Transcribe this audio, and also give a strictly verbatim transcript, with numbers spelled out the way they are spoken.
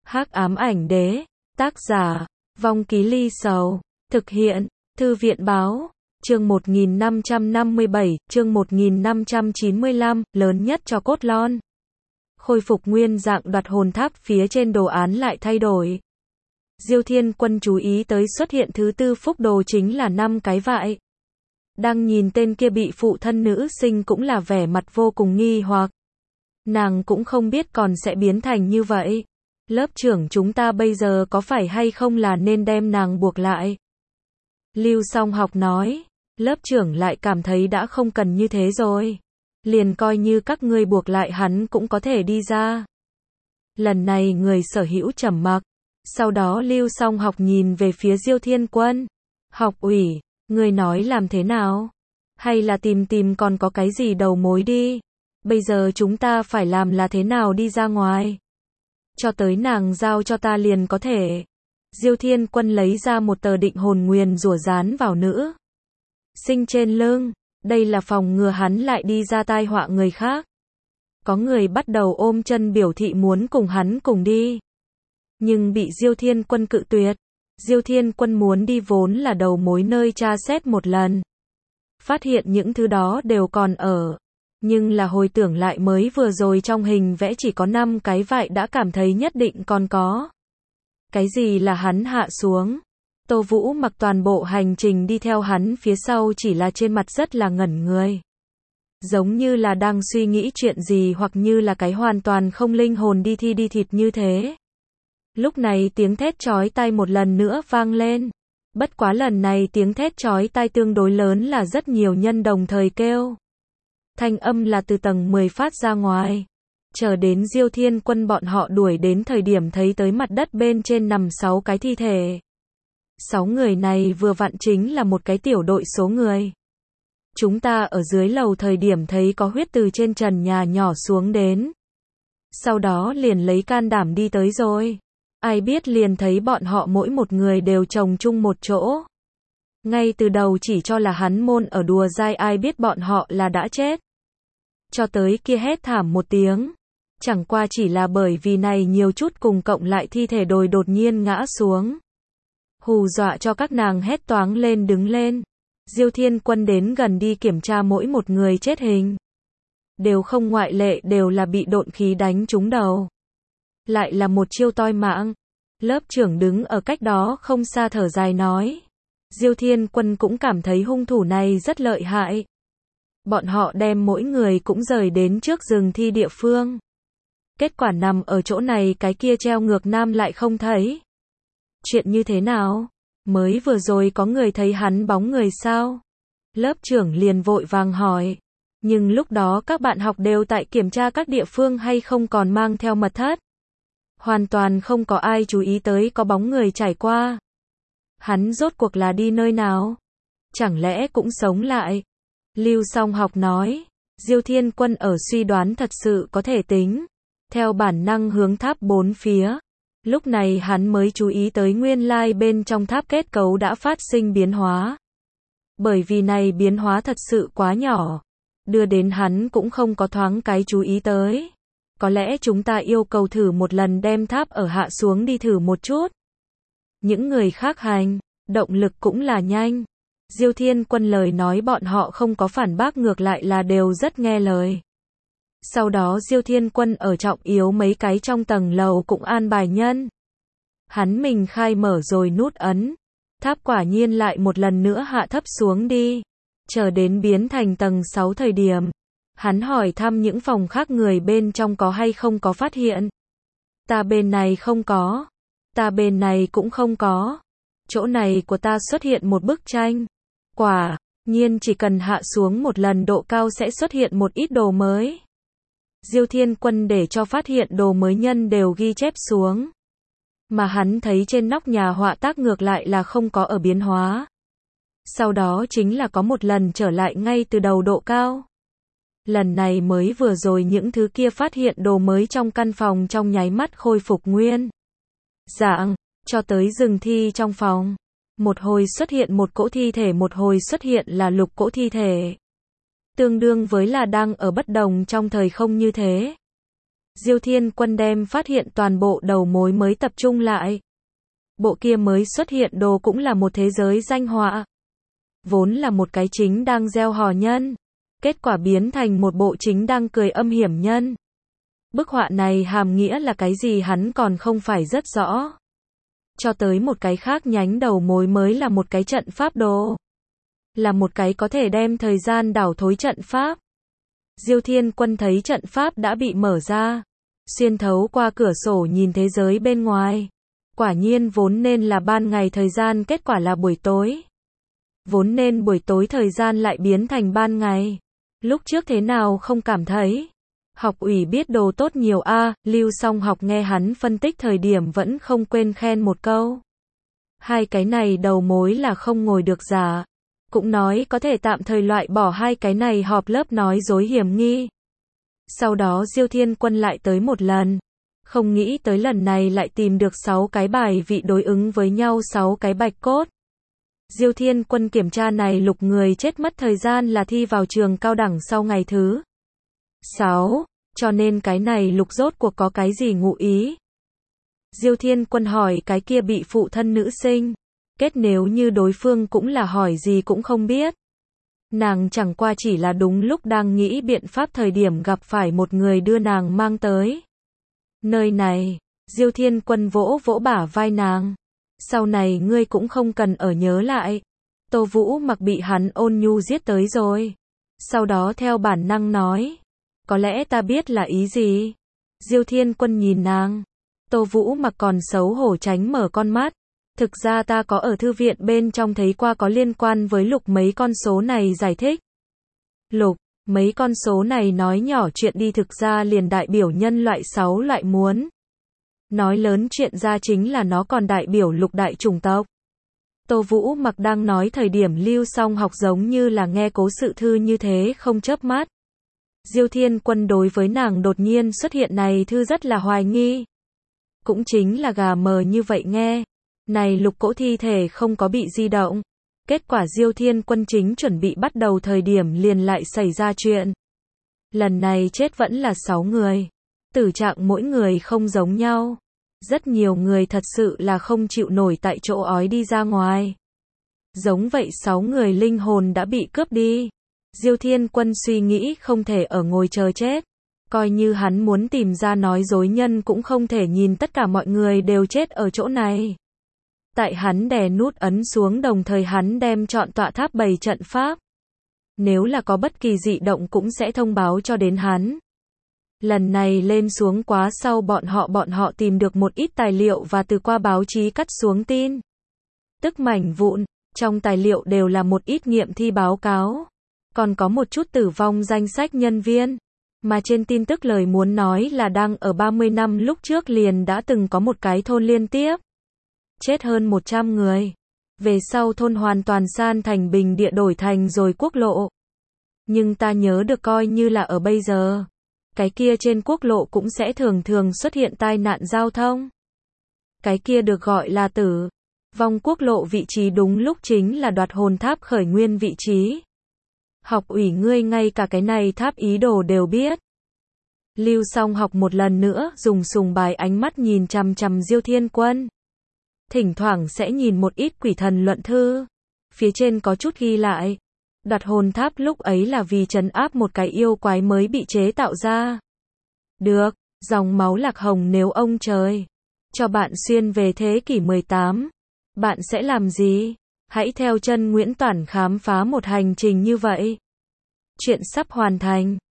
Hắc ám ảnh đế, tác giả, Vong Ký Ly Sầu, thực hiện, Thư viện báo, chương một nghìn năm trăm năm mươi bảy, chương một nghìn năm trăm chín mươi lăm, lớn nhất cho cốt lon. Khôi phục nguyên dạng đoạt hồn tháp phía trên đồ án lại thay đổi. Diêu Thiên Quân chú ý tới xuất hiện thứ tư phúc đồ chính là năm cái vại. Đang nhìn tên kia bị phụ thân nữ sinh cũng là vẻ mặt vô cùng nghi hoặc. Nàng cũng không biết còn sẽ biến thành như vậy. Lớp trưởng chúng ta bây giờ có phải hay không là nên đem nàng buộc lại? Lưu Song Học nói, lớp trưởng lại cảm thấy đã không cần như thế rồi. Liền coi như các ngươi buộc lại hắn cũng có thể đi ra. Lần này người sở hữu trầm mặc. Sau đó Lưu Song Học nhìn về phía Diêu Thiên Quân. Học ủy, ngươi nói làm thế nào? Hay là tìm tìm còn có cái gì đầu mối đi? Bây giờ chúng ta phải làm là thế nào đi ra ngoài? Cho tới nàng giao cho ta liền có thể. Diêu Thiên Quân lấy ra một tờ định hồn nguyền rủa dán vào nữ sinh trên lưng. Đây là phòng ngừa hắn lại đi ra tai họa người khác. Có người bắt đầu ôm chân biểu thị muốn cùng hắn cùng đi. Nhưng bị Diêu Thiên Quân cự tuyệt. Diêu Thiên Quân muốn đi vốn là đầu mối nơi tra xét một lần. Phát hiện những thứ đó đều còn ở. Nhưng là hồi tưởng lại mới vừa rồi trong hình vẽ chỉ có năm cái vại đã cảm thấy nhất định còn có. Cái gì là hắn hạ xuống? Tô Vũ mặc toàn bộ hành trình đi theo hắn phía sau chỉ là trên mặt rất là ngẩn người. Giống như là đang suy nghĩ chuyện gì hoặc như là cái hoàn toàn không linh hồn đi thi đi thịt như thế. Lúc này tiếng thét chói tai một lần nữa vang lên. Bất quá lần này tiếng thét chói tai tương đối lớn là rất nhiều nhân đồng thời kêu. Thanh âm là từ tầng mười phát ra ngoài. Chờ đến Diêu Thiên Quân bọn họ đuổi đến thời điểm thấy tới mặt đất bên trên nằm sáu cái thi thể. Sáu người này vừa vặn chính là một cái tiểu đội số người. Chúng ta ở dưới lầu thời điểm thấy có huyết từ trên trần nhà nhỏ xuống đến. Sau đó liền lấy can đảm đi tới rồi. Ai biết liền thấy bọn họ mỗi một người đều chồng chung một chỗ. Ngay từ đầu chỉ cho là hắn môn ở đùa dai, ai biết bọn họ là đã chết. Cho tới kia hét thảm một tiếng. Chẳng qua chỉ là bởi vì này nhiều chút cùng cộng lại thi thể đồi đột nhiên ngã xuống. Hù dọa cho các nàng hét toáng lên đứng lên. Diêu Thiên Quân đến gần đi kiểm tra mỗi một người chết hình. Đều không ngoại lệ đều là bị độn khí đánh trúng đầu. Lại là một chiêu toi mạng. Lớp trưởng đứng ở cách đó không xa thở dài nói. Diêu Thiên Quân cũng cảm thấy hung thủ này rất lợi hại. Bọn họ đem mỗi người cũng rời đến trước rừng thi địa phương. Kết quả nằm ở chỗ này cái kia treo ngược nam lại không thấy. Chuyện như thế nào? Mới vừa rồi có người thấy hắn bóng người sao? Lớp trưởng liền vội vàng hỏi. Nhưng lúc đó các bạn học đều tại kiểm tra các địa phương hay không còn mang theo mật thất. Hoàn toàn không có ai chú ý tới có bóng người trải qua. Hắn rốt cuộc là đi nơi nào? Chẳng lẽ cũng sống lại? Lưu Song Học nói. Diêu Thiên Quân ở suy đoán thật sự có thể tính. Theo bản năng hướng tháp bốn phía. Lúc này hắn mới chú ý tới nguyên lai bên trong tháp kết cấu đã phát sinh biến hóa. Bởi vì này biến hóa thật sự quá nhỏ. Đưa đến hắn cũng không có thoáng cái chú ý tới. Có lẽ chúng ta yêu cầu thử một lần đem tháp ở hạ xuống đi thử một chút. Những người khác hành, động lực cũng là nhanh. Diêu Thiên Quân lời nói bọn họ không có phản bác, ngược lại là đều rất nghe lời. Sau đó Diêu Thiên Quân ở trọng yếu mấy cái trong tầng lầu cũng an bài nhân. Hắn mình khai mở rồi nút ấn. Tháp quả nhiên lại một lần nữa hạ thấp xuống đi. Chờ đến biến thành tầng sáu thời điểm. Hắn hỏi thăm những phòng khác người bên trong có hay không có phát hiện. Ta bên này không có. Ta bên này cũng không có. Chỗ này của ta xuất hiện một bức tranh. Quả nhiên chỉ cần hạ xuống một lần độ cao sẽ xuất hiện một ít đồ mới. Diêu Thiên Quân để cho phát hiện đồ mới nhân đều ghi chép xuống. Mà hắn thấy trên nóc nhà họa tác ngược lại là không có ở biến hóa. Sau đó chính là có một lần trở lại ngay từ đầu độ cao. Lần này mới vừa rồi những thứ kia phát hiện đồ mới trong căn phòng trong nháy mắt khôi phục nguyên dạng, cho tới rừng thi trong phòng. Một hồi xuất hiện một cỗ thi thể, một hồi xuất hiện là lục cỗ thi thể. Tương đương với là đang ở bất đồng trong thời không như thế. Diêu Thiên Quân đem phát hiện toàn bộ đầu mối mới tập trung lại. Bộ kia mới xuất hiện đồ cũng là một thế giới danh họa. Vốn là một cái chính đang gieo hò nhân. Kết quả biến thành một bộ chính đang cười âm hiểm nhân. Bức họa này hàm nghĩa là cái gì hắn còn không phải rất rõ. Cho tới một cái khác nhánh đầu mối mới là một cái trận pháp đồ. Là một cái có thể đem thời gian đảo thối trận pháp. Diêu Thiên Quân thấy trận pháp đã bị mở ra. Xuyên thấu qua cửa sổ nhìn thế giới bên ngoài. Quả nhiên vốn nên là ban ngày thời gian kết quả là buổi tối. Vốn nên buổi tối thời gian lại biến thành ban ngày. Lúc trước thế nào không cảm thấy. Học ủy biết đồ tốt nhiều a. À, Lưu Song Học nghe hắn phân tích thời điểm vẫn không quên khen một câu. Hai cái này đầu mối là không ngồi được giả. Cũng nói có thể tạm thời loại bỏ hai cái này họp lớp nói dối hiểm nghi. Sau đó Diêu Thiên Quân lại tới một lần. Không nghĩ tới lần này lại tìm được sáu cái bài vị đối ứng với nhau sáu cái bạch cốt. Diêu Thiên Quân kiểm tra này lục người chết mất thời gian là thi vào trường cao đẳng sau ngày thứ sáu, cho nên cái này lục rốt cuộc có cái gì ngụ ý. Diêu Thiên Quân hỏi cái kia bị phụ thân nữ sinh. Kết nếu như đối phương cũng là hỏi gì cũng không biết. Nàng chẳng qua chỉ là đúng lúc đang nghĩ biện pháp thời điểm gặp phải một người đưa nàng mang tới. Nơi này, Diêu Thiên Quân vỗ vỗ bả vai nàng. Sau này ngươi cũng không cần ở nhớ lại. Tô Vũ Mặc bị hắn ôn nhu giết tới rồi. Sau đó theo bản năng nói. Có lẽ ta biết là ý gì. Diêu Thiên Quân nhìn nàng. Tô Vũ Mặc còn xấu hổ tránh mở con mắt. Thực ra ta có ở thư viện bên trong thấy qua có liên quan với lục mấy con số này giải thích. Lục, mấy con số này nói nhỏ chuyện đi thực ra liền đại biểu nhân loại sáu loại muốn. Nói lớn chuyện ra chính là nó còn đại biểu lục đại chủng tộc. Tô Vũ Mặc đang nói thời điểm Lưu Song Học giống như là nghe cố sự thư như thế không chớp mắt. Diêu Thiên Quân đối với nàng đột nhiên xuất hiện này thư rất là hoài nghi. Cũng chính là gà mờ như vậy nghe. Này lục cỗ thi thể không có bị di động. Kết quả Diêu Thiên Quân chính chuẩn bị bắt đầu thời điểm liền lại xảy ra chuyện. Lần này chết vẫn là sáu người. Tử trạng mỗi người không giống nhau. Rất nhiều người thật sự là không chịu nổi tại chỗ ói đi ra ngoài. Giống vậy sáu người linh hồn đã bị cướp đi. Diêu Thiên Quân suy nghĩ không thể ở ngồi chờ chết. Coi như hắn muốn tìm ra nói dối nhân cũng không thể nhìn tất cả mọi người đều chết ở chỗ này. Tại hắn đè nút ấn xuống đồng thời hắn đem chọn tọa tháp bày trận pháp. Nếu là có bất kỳ dị động cũng sẽ thông báo cho đến hắn. Lần này lên xuống quá sau bọn họ bọn họ tìm được một ít tài liệu và từ qua báo chí cắt xuống tin. Tức mảnh vụn, trong tài liệu đều là một ít nghiệm thi báo cáo. Còn có một chút tử vong danh sách nhân viên. Mà trên tin tức lời muốn nói là đang ở ba mươi năm lúc trước liền đã từng có một cái thôn liên tiếp. Chết hơn một trăm người. Về sau thôn hoàn toàn san thành bình địa đổi thành rồi quốc lộ. Nhưng ta nhớ được coi như là ở bây giờ. Cái kia trên quốc lộ cũng sẽ thường thường xuất hiện tai nạn giao thông. Cái kia được gọi là tử vong quốc lộ vị trí đúng lúc chính là đoạt hồn tháp khởi nguyên vị trí. Học ủy ngươi ngay cả cái này tháp ý đồ đều biết. Lưu Song Học một lần nữa dùng sùng bài ánh mắt nhìn chằm chằm Diêu Thiên Quân. Thỉnh thoảng sẽ nhìn một ít quỷ thần luận thư. Phía trên có chút ghi lại. Đoạt hồn tháp lúc ấy là vì trấn áp một cái yêu quái mới bị chế tạo ra. Được, dòng máu lạc hồng nếu ông trời cho bạn xuyên về thế kỷ mười tám, bạn sẽ làm gì? Hãy theo chân Nguyễn Toản khám phá một hành trình như vậy. Chuyện sắp hoàn thành.